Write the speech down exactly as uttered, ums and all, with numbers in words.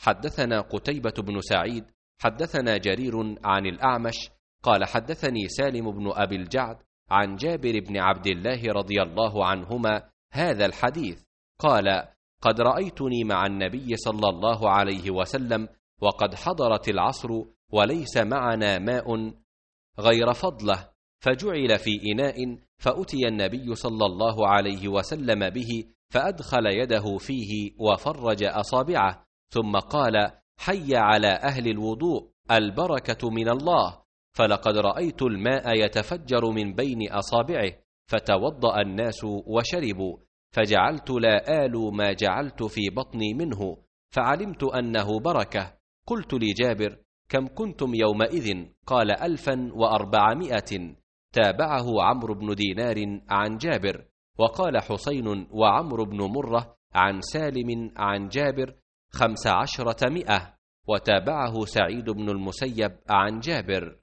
حدثنا قتيبة بن سعيد حدثنا جرير عن الأعمش قال حدثني سالم بن أبي الجعد عن جابر بن عبد الله رضي الله عنهما هذا الحديث قال: قد رأيتني مع النبي صلى الله عليه وسلم وقد حضرت العصر وليس معنا ماء غير فضله، فجعل في إناء، فأتي النبي صلى الله عليه وسلم به فأدخل يده فيه وفرج أصابعه، ثم قال: حي على أهل الوضوء، البركة من الله. فلقد رأيت الماء يتفجر من بين أصابعه، فتوضأ الناس وشربوا، فجعلت لا آل ما جعلت في بطني منه، فعلمت أنه بركة. قلت لجابر: كم كنتم يومئذ؟ قال: ألفا وأربعمائة. تابعه عمرو بن دينار عن جابر. وقال حسين وعمرو بن مرة عن سالم عن جابر: خمس عشرة مئة. وتابعه سعيد بن المسيب عن جابر.